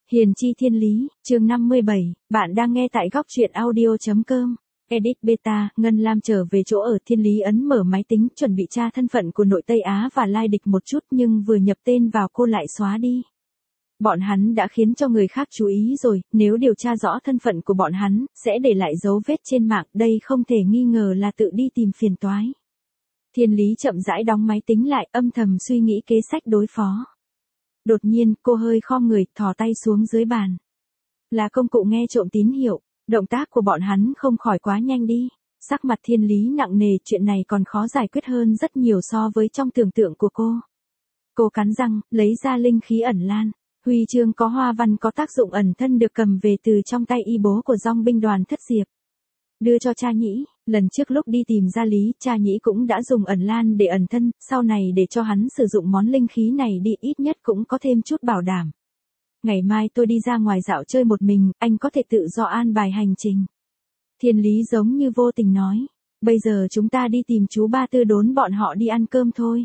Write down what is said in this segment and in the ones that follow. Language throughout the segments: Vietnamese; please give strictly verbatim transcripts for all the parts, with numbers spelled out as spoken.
Hiền chi thiên lý, chương năm mươi bảy, bạn đang nghe tại góc truyện audio.com. Edit beta, Ngân Lam trở về chỗ ở Thiên Lý ấn mở máy tính chuẩn bị tra thân phận của nội Tây Á và lai địch một chút nhưng vừa nhập tên vào cô lại xóa đi. Bọn hắn đã khiến cho người khác chú ý rồi, nếu điều tra rõ thân phận của bọn hắn, sẽ để lại dấu vết trên mạng, đây không thể nghi ngờ là tự đi tìm phiền toái. Thiên Lý chậm rãi đóng máy tính lại, âm thầm suy nghĩ kế sách đối phó. Đột nhiên, cô hơi khom người, thò tay xuống dưới bàn. Là công cụ nghe trộm tín hiệu, động tác của bọn hắn không khỏi quá nhanh đi. Sắc mặt Thiên Lý nặng nề, chuyện này còn khó giải quyết hơn rất nhiều so với trong tưởng tượng của cô. Cô cắn răng, lấy ra linh khí ẩn lan. Huy chương có hoa văn có tác dụng ẩn thân được cầm về từ trong tay y bố của dòng binh đoàn Thất Diệp. Đưa cho cha Nhĩ, lần trước lúc đi tìm Gia Lý, cha Nhĩ cũng đã dùng ẩn lan để ẩn thân, sau này để cho hắn sử dụng món linh khí này đi ít nhất cũng có thêm chút bảo đảm. Ngày mai tôi đi ra ngoài dạo chơi một mình, anh có thể tự do an bài hành trình. Thiên Lý giống như vô tình nói, bây giờ chúng ta đi tìm chú Ba Tư Đốn bọn họ đi ăn cơm thôi.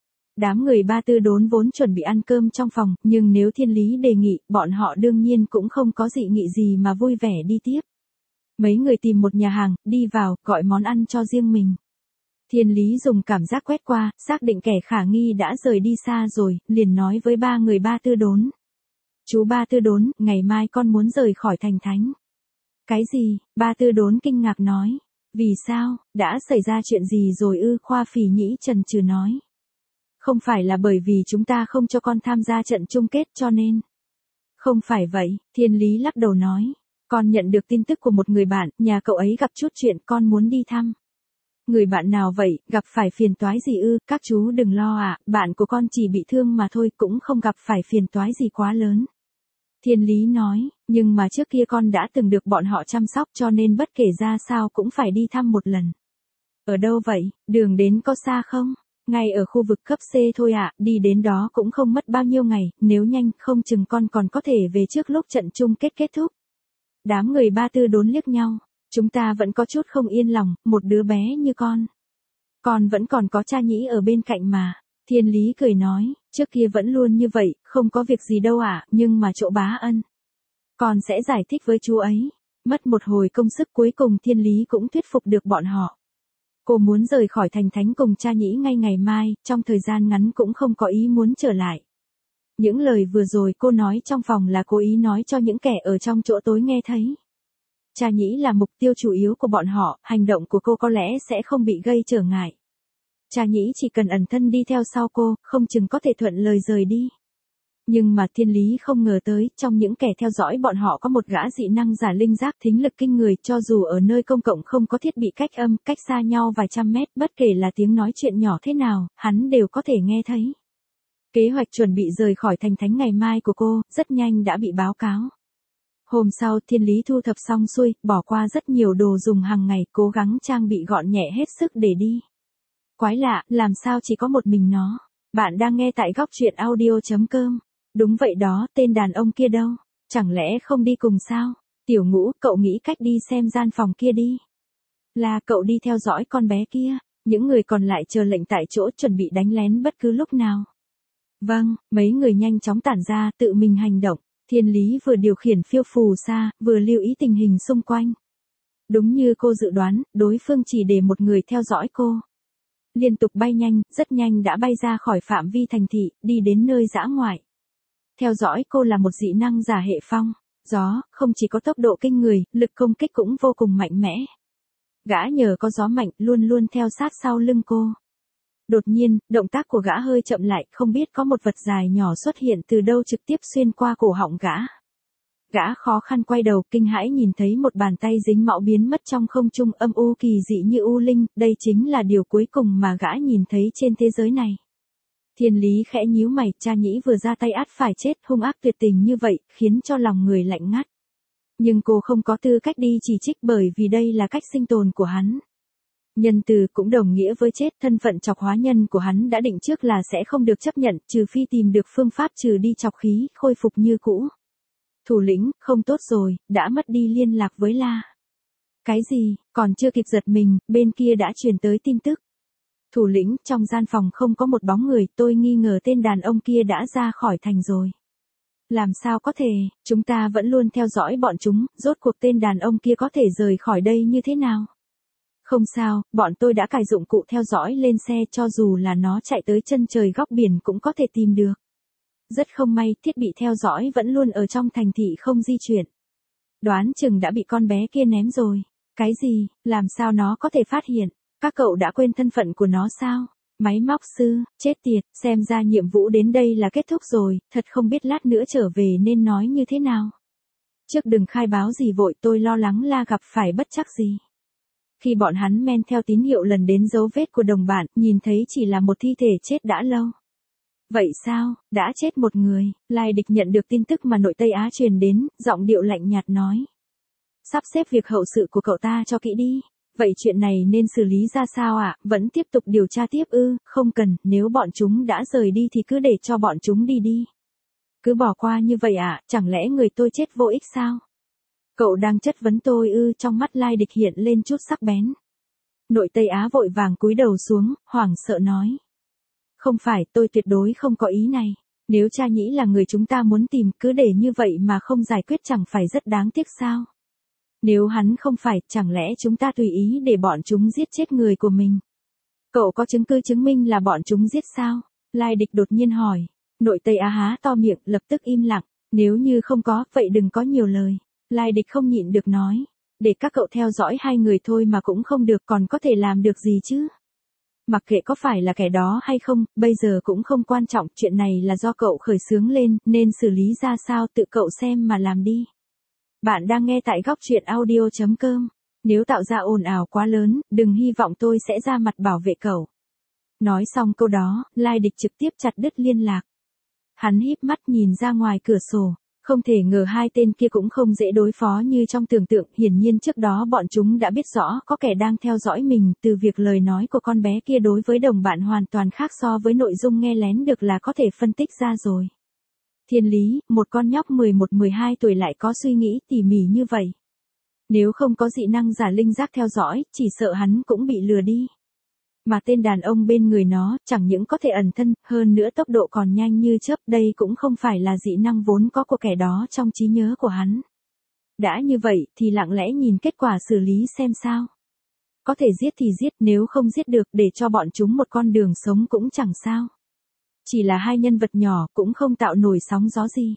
Đám người Ba Tư Đốn vốn chuẩn bị ăn cơm trong phòng, nhưng nếu Thiên Lý đề nghị, bọn họ đương nhiên cũng không có dị nghị gì mà vui vẻ đi tiếp. Mấy người tìm một nhà hàng, đi vào, gọi món ăn cho riêng mình. Thiên Lý dùng cảm giác quét qua, xác định kẻ khả nghi đã rời đi xa rồi, liền nói với ba người Ba Tư Đốn. Chú Ba Tư Đốn, ngày mai con muốn rời khỏi thành thánh. Cái gì? Ba Tư Đốn kinh ngạc nói. Vì sao? Đã xảy ra chuyện gì rồi ư? Khoa Phỉ Nhĩ chần chừ nói. Không phải là bởi vì chúng ta không cho con tham gia trận chung kết cho nên. Không phải vậy, Thiên Lý lắc đầu nói. Con nhận được tin tức của một người bạn, nhà cậu ấy gặp chút chuyện con muốn đi thăm. Người bạn nào vậy, gặp phải phiền toái gì ư? Các chú đừng lo ạ, à, bạn của con chỉ bị thương mà thôi, cũng không gặp phải phiền toái gì quá lớn. Thiên Lý nói, nhưng mà trước kia con đã từng được bọn họ chăm sóc cho nên bất kể ra sao cũng phải đi thăm một lần. Ở đâu vậy, đường đến có xa không? Ngay ở khu vực cấp C thôi ạ, à, đi đến đó cũng không mất bao nhiêu ngày, nếu nhanh không chừng con còn có thể về trước lúc trận chung kết kết thúc. Đám người Ba Tư Đốn liếc nhau, chúng ta vẫn có chút không yên lòng, một đứa bé như con. Con vẫn còn có cha Nhĩ ở bên cạnh mà. Thiên Lý cười nói, trước kia vẫn luôn như vậy, không có việc gì đâu ạ, à, nhưng mà chỗ Bá Ân. Con sẽ giải thích với chú ấy. Mất một hồi công sức cuối cùng Thiên Lý cũng thuyết phục được bọn họ. Cô muốn rời khỏi thành thánh cùng cha Nhĩ ngay ngày mai, trong thời gian ngắn cũng không có ý muốn trở lại. Những lời vừa rồi cô nói trong phòng là cố ý nói cho những kẻ ở trong chỗ tối nghe thấy. Cha Nhĩ là mục tiêu chủ yếu của bọn họ, hành động của cô có lẽ sẽ không bị gây trở ngại. Cha Nhĩ chỉ cần ẩn thân đi theo sau cô, không chừng có thể thuận lời rời đi. Nhưng mà Thiên Lý không ngờ tới, trong những kẻ theo dõi bọn họ có một gã dị năng giả linh giác thính lực kinh người, cho dù ở nơi công cộng không có thiết bị cách âm, cách xa nhau vài trăm mét, bất kể là tiếng nói chuyện nhỏ thế nào, hắn đều có thể nghe thấy. Kế hoạch chuẩn bị rời khỏi thành thánh ngày mai của cô, rất nhanh đã bị báo cáo. Hôm sau Thiên Lý thu thập xong xuôi, bỏ qua rất nhiều đồ dùng hàng ngày, cố gắng trang bị gọn nhẹ hết sức để đi. Quái lạ, làm sao chỉ có một mình nó? Bạn đang nghe tại góc truyện audio.com. Đúng vậy đó, tên đàn ông kia đâu? Chẳng lẽ không đi cùng sao? Tiểu Ngũ, cậu nghĩ cách đi xem gian phòng kia đi. Là cậu đi theo dõi con bé kia, những người còn lại chờ lệnh tại chỗ chuẩn bị đánh lén bất cứ lúc nào. Vâng, mấy người nhanh chóng tản ra, tự mình hành động. Thiên Lý vừa điều khiển phiêu phù xa, vừa lưu ý tình hình xung quanh. Đúng như cô dự đoán, đối phương chỉ để một người theo dõi cô. Liên tục bay nhanh, rất nhanh đã bay ra khỏi phạm vi thành thị, đi đến nơi dã ngoại. Theo dõi cô là một dị năng giả hệ phong, gió, không chỉ có tốc độ kinh người, lực công kích cũng vô cùng mạnh mẽ. Gã nhờ có gió mạnh, luôn luôn theo sát sau lưng cô. Đột nhiên, động tác của gã hơi chậm lại, không biết có một vật dài nhỏ xuất hiện từ đâu trực tiếp xuyên qua cổ họng gã. Gã khó khăn quay đầu, kinh hãi nhìn thấy một bàn tay dính máu biến mất trong không trung, âm u kỳ dị như u linh, đây chính là điều cuối cùng mà gã nhìn thấy trên thế giới này. Thiên Lý khẽ nhíu mày, cha Nhĩ vừa ra tay ắt phải chết, hung ác tuyệt tình như vậy, khiến cho lòng người lạnh ngắt. Nhưng cô không có tư cách đi chỉ trích bởi vì đây là cách sinh tồn của hắn. Nhân từ cũng đồng nghĩa với chết, thân phận chọc hóa nhân của hắn đã định trước là sẽ không được chấp nhận, trừ phi tìm được phương pháp trừ đi chọc khí, khôi phục như cũ. Thủ lĩnh, không tốt rồi, đã mất đi liên lạc với La. Cái gì, còn chưa kịp giật mình, bên kia đã truyền tới tin tức. Thủ lĩnh, trong gian phòng không có một bóng người, tôi nghi ngờ tên đàn ông kia đã ra khỏi thành rồi. Làm sao có thể, chúng ta vẫn luôn theo dõi bọn chúng, rốt cuộc tên đàn ông kia có thể rời khỏi đây như thế nào? Không sao, bọn tôi đã cài dụng cụ theo dõi lên xe, cho dù là nó chạy tới chân trời góc biển cũng có thể tìm được. Rất không may, thiết bị theo dõi vẫn luôn ở trong thành thị không di chuyển. Đoán chừng đã bị con bé kia ném rồi. Cái gì, làm sao nó có thể phát hiện? Các cậu đã quên thân phận của nó sao? Máy móc sư, chết tiệt, xem ra nhiệm vụ đến đây là kết thúc rồi, thật không biết lát nữa trở về nên nói như thế nào. Trước đừng khai báo gì vội, tôi lo lắng là gặp phải bất trắc gì. Khi bọn hắn men theo tín hiệu lần đến dấu vết của đồng bạn, nhìn thấy chỉ là một thi thể chết đã lâu. Vậy sao, đã chết một người, Lai Địch nhận được tin tức mà nội Tây Á truyền đến, giọng điệu lạnh nhạt nói. Sắp xếp việc hậu sự của cậu ta cho kỹ đi. Vậy chuyện này nên xử lý ra sao ạ? À? Vẫn tiếp tục điều tra tiếp ư? Không cần, nếu bọn chúng đã rời đi thì cứ để cho bọn chúng đi đi. Cứ bỏ qua như vậy ạ, à? Chẳng lẽ người tôi chết vô ích sao? Cậu đang chất vấn tôi ư? Trong mắt Lai Địch hiện lên chút sắc bén. Nội Tây Á vội vàng cúi đầu xuống, hoảng sợ nói. Không phải, tôi tuyệt đối không có ý này. Nếu cha nhĩ là người chúng ta muốn tìm, cứ để như vậy mà không giải quyết chẳng phải rất đáng tiếc sao? Nếu hắn không phải, chẳng lẽ chúng ta tùy ý để bọn chúng giết chết người của mình? Cậu có chứng cứ chứng minh là bọn chúng giết sao? Lai Địch đột nhiên hỏi. Nội Tây Á há to miệng, lập tức im lặng. Nếu như không có, vậy đừng có nhiều lời. Lai Địch không nhịn được nói. Để các cậu theo dõi hai người thôi mà cũng không được, còn có thể làm được gì chứ? Mặc kệ có phải là kẻ đó hay không, bây giờ cũng không quan trọng, chuyện này là do cậu khởi xướng lên, nên xử lý ra sao tự cậu xem mà làm đi. Bạn đang nghe tại góc truyện audio chấm com. Nếu tạo ra ồn ào quá lớn, đừng hy vọng tôi sẽ ra mặt bảo vệ cậu. Nói xong câu đó, Lai Địch trực tiếp chặt đứt liên lạc. Hắn híp mắt nhìn ra ngoài cửa sổ. Không thể ngờ hai tên kia cũng không dễ đối phó như trong tưởng tượng, hiển nhiên trước đó bọn chúng đã biết rõ có kẻ đang theo dõi mình, từ việc lời nói của con bé kia đối với đồng bạn hoàn toàn khác so với nội dung nghe lén được là có thể phân tích ra rồi. Thiên lý, một con nhóc mười một mười hai tuổi lại có suy nghĩ tỉ mỉ như vậy. Nếu không có dị năng giả linh giác theo dõi, chỉ sợ hắn cũng bị lừa đi. Mà tên đàn ông bên người nó, chẳng những có thể ẩn thân, hơn nữa tốc độ còn nhanh như chớp, đây cũng không phải là dị năng vốn có của kẻ đó trong trí nhớ của hắn. Đã như vậy, thì lặng lẽ nhìn kết quả xử lý xem sao. Có thể giết thì giết, nếu không giết được, để cho bọn chúng một con đường sống cũng chẳng sao. Chỉ là hai nhân vật nhỏ, cũng không tạo nổi sóng gió gì.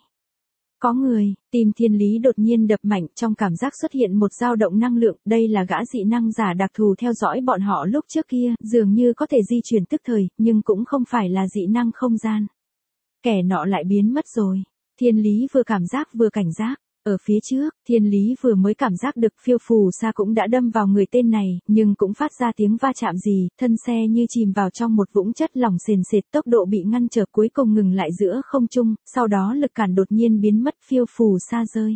Có người, tim Thiên Lý đột nhiên đập mạnh, trong cảm giác xuất hiện một dao động năng lượng, đây là gã dị năng giả đặc thù theo dõi bọn họ lúc trước kia, dường như có thể di chuyển tức thời, nhưng cũng không phải là dị năng không gian. Kẻ nọ lại biến mất rồi. Thiên Lý vừa cảm giác vừa cảnh giác. Ở phía trước, Thiên Lý vừa mới cảm giác được phiêu phù sa cũng đã đâm vào người tên này, nhưng cũng phát ra tiếng va chạm gì, thân xe như chìm vào trong một vũng chất lỏng sền sệt, tốc độ bị ngăn trở cuối cùng ngừng lại giữa không trung, sau đó lực cản đột nhiên biến mất, phiêu phù sa rơi.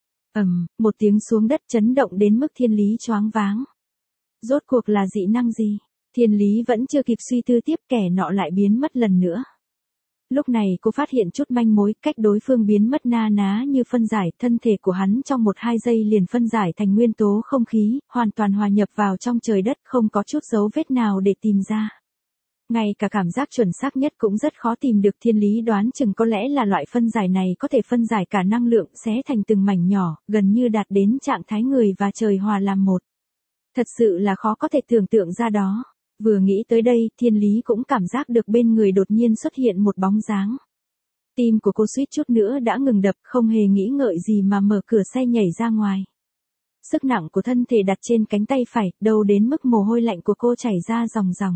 Ầm, một tiếng xuống đất chấn động đến mức Thiên Lý choáng váng. Rốt cuộc là dị năng gì? Thiên Lý vẫn chưa kịp suy tư tiếp, kẻ nọ lại biến mất lần nữa. Lúc này cô phát hiện chút manh mối, cách đối phương biến mất na ná như phân giải, thân thể của hắn trong một hai giây liền phân giải thành nguyên tố không khí, hoàn toàn hòa nhập vào trong trời đất, không có chút dấu vết nào để tìm ra. Ngay cả cảm giác chuẩn xác nhất cũng rất khó tìm được. Thiên Lý đoán chừng có lẽ là loại phân giải này có thể phân giải cả năng lượng, xé thành từng mảnh nhỏ, gần như đạt đến trạng thái người và trời hòa làm một. Thật sự là khó có thể tưởng tượng ra đó. Vừa nghĩ tới đây, Thiên Lý cũng cảm giác được bên người đột nhiên xuất hiện một bóng dáng. Tim của cô suýt chút nữa đã ngừng đập, không hề nghĩ ngợi gì mà mở cửa xe nhảy ra ngoài. Sức nặng của thân thể đặt trên cánh tay phải, đâu đến mức mồ hôi lạnh của cô chảy ra ròng ròng.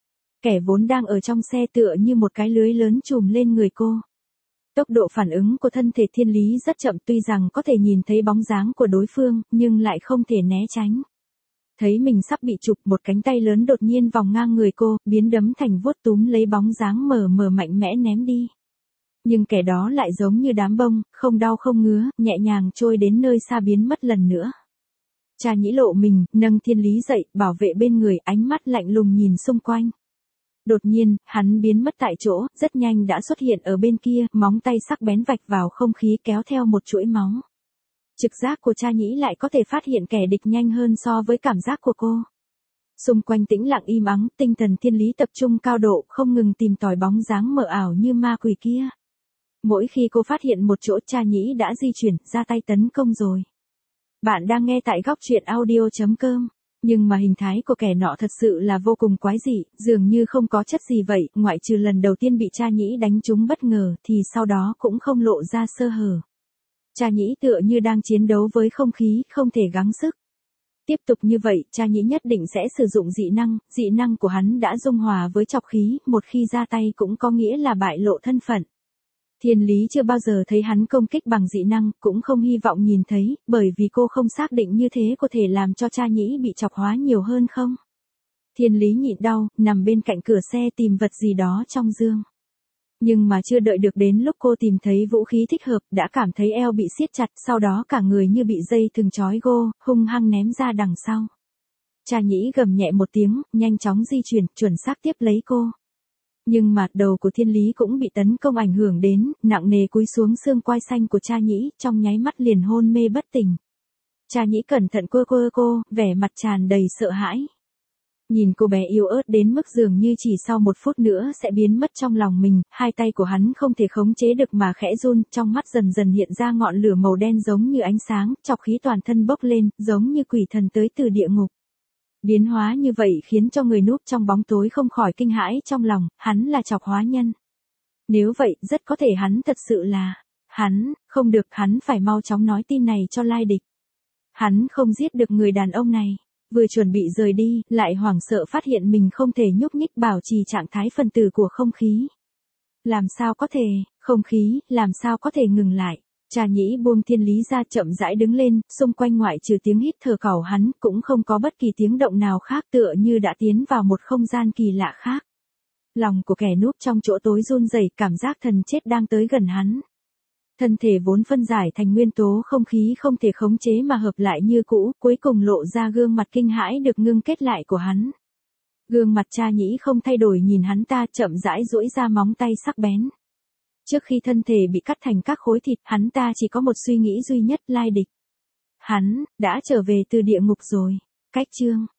Kẻ vốn đang ở trong xe tựa như một cái lưới lớn trùm lên người cô. Tốc độ phản ứng của thân thể Thiên Lý rất chậm, tuy rằng có thể nhìn thấy bóng dáng của đối phương, nhưng lại không thể né tránh. Thấy mình sắp bị chụp, một cánh tay lớn đột nhiên vòng ngang người cô, biến đấm thành vuốt túm lấy bóng dáng mờ mờ mạnh mẽ ném đi. Nhưng kẻ đó lại giống như đám bông, không đau không ngứa, nhẹ nhàng trôi đến nơi xa biến mất lần nữa. Cha nhĩ lộ mình, nâng Thiên Lý dậy, bảo vệ bên người, ánh mắt lạnh lùng nhìn xung quanh. Đột nhiên, hắn biến mất tại chỗ, rất nhanh đã xuất hiện ở bên kia, móng tay sắc bén vạch vào không khí kéo theo một chuỗi máu. Trực giác của cha nhĩ lại có thể phát hiện kẻ địch nhanh hơn so với cảm giác của cô. Xung quanh tĩnh lặng im ắng, tinh thần Thiên Lý tập trung cao độ, không ngừng tìm tòi bóng dáng mờ ảo như ma quỷ kia. Mỗi khi cô phát hiện một chỗ, cha nhĩ đã di chuyển, ra tay tấn công rồi. Bạn đang nghe tại góc truyện audio.com. Nhưng mà hình thái của kẻ nọ thật sự là vô cùng quái dị, dường như không có chất gì vậy, ngoại trừ lần đầu tiên bị cha nhĩ đánh trúng bất ngờ, thì sau đó cũng không lộ ra sơ hở. Cha nhĩ tựa như đang chiến đấu với không khí, không thể gắng sức. Tiếp tục như vậy, cha nhĩ nhất định sẽ sử dụng dị năng, dị năng của hắn đã dung hòa với trọc khí, một khi ra tay cũng có nghĩa là bại lộ thân phận. Thiên Lý chưa bao giờ thấy hắn công kích bằng dị năng, cũng không hy vọng nhìn thấy, bởi vì cô không xác định như thế có thể làm cho cha nhĩ bị chọc hóa nhiều hơn không. Thiên Lý nhịn đau, nằm bên cạnh cửa xe tìm vật gì đó trong giường. Nhưng mà chưa đợi được đến lúc cô tìm thấy vũ khí thích hợp, đã cảm thấy eo bị siết chặt, sau đó cả người như bị dây thừng trói gô, hung hăng ném ra đằng sau. Cha nhĩ gầm nhẹ một tiếng, nhanh chóng di chuyển, chuẩn xác tiếp lấy cô. Nhưng mà đầu của Thiên Lý cũng bị tấn công ảnh hưởng đến, nặng nề cúi xuống xương quai xanh của cha nhĩ, trong nháy mắt liền hôn mê bất tỉnh. Cha nhĩ cẩn thận quơ quơ cô, vẻ mặt tràn đầy sợ hãi. Nhìn cô bé yếu ớt đến mức dường như chỉ sau một phút nữa sẽ biến mất trong lòng mình, hai tay của hắn không thể khống chế được mà khẽ run, trong mắt dần dần hiện ra ngọn lửa màu đen giống như ánh sáng, trọc khí toàn thân bốc lên, giống như quỷ thần tới từ địa ngục. Biến hóa như vậy khiến cho người núp trong bóng tối không khỏi kinh hãi trong lòng, hắn là chọc hóa nhân. Nếu vậy, rất có thể hắn thật sự là... Hắn, không được, hắn phải mau chóng nói tin này cho lai địch. Hắn không giết được người đàn ông này. Vừa chuẩn bị rời đi, lại hoảng sợ phát hiện mình không thể nhúc nhích bảo trì trạng thái phân tử của không khí. Làm sao có thể, không khí, làm sao có thể ngừng lại. Cha nhĩ buông Thiên Lý ra, chậm rãi đứng lên, xung quanh ngoại trừ tiếng hít thở cẩu hắn, cũng không có bất kỳ tiếng động nào khác, tựa như đã tiến vào một không gian kỳ lạ khác. Lòng của kẻ núp trong chỗ tối run rẩy, cảm giác thần chết đang tới gần hắn. Thân thể vốn phân giải thành nguyên tố không khí không thể khống chế mà hợp lại như cũ, cuối cùng lộ ra gương mặt kinh hãi được ngưng kết lại của hắn. Gương mặt cha nhĩ không thay đổi nhìn hắn ta, chậm rãi duỗi ra móng tay sắc bén. Trước khi thân thể bị cắt thành các khối thịt, hắn ta chỉ có một suy nghĩ duy nhất, lai địch. Hắn, đã trở về từ địa ngục rồi. Cách chương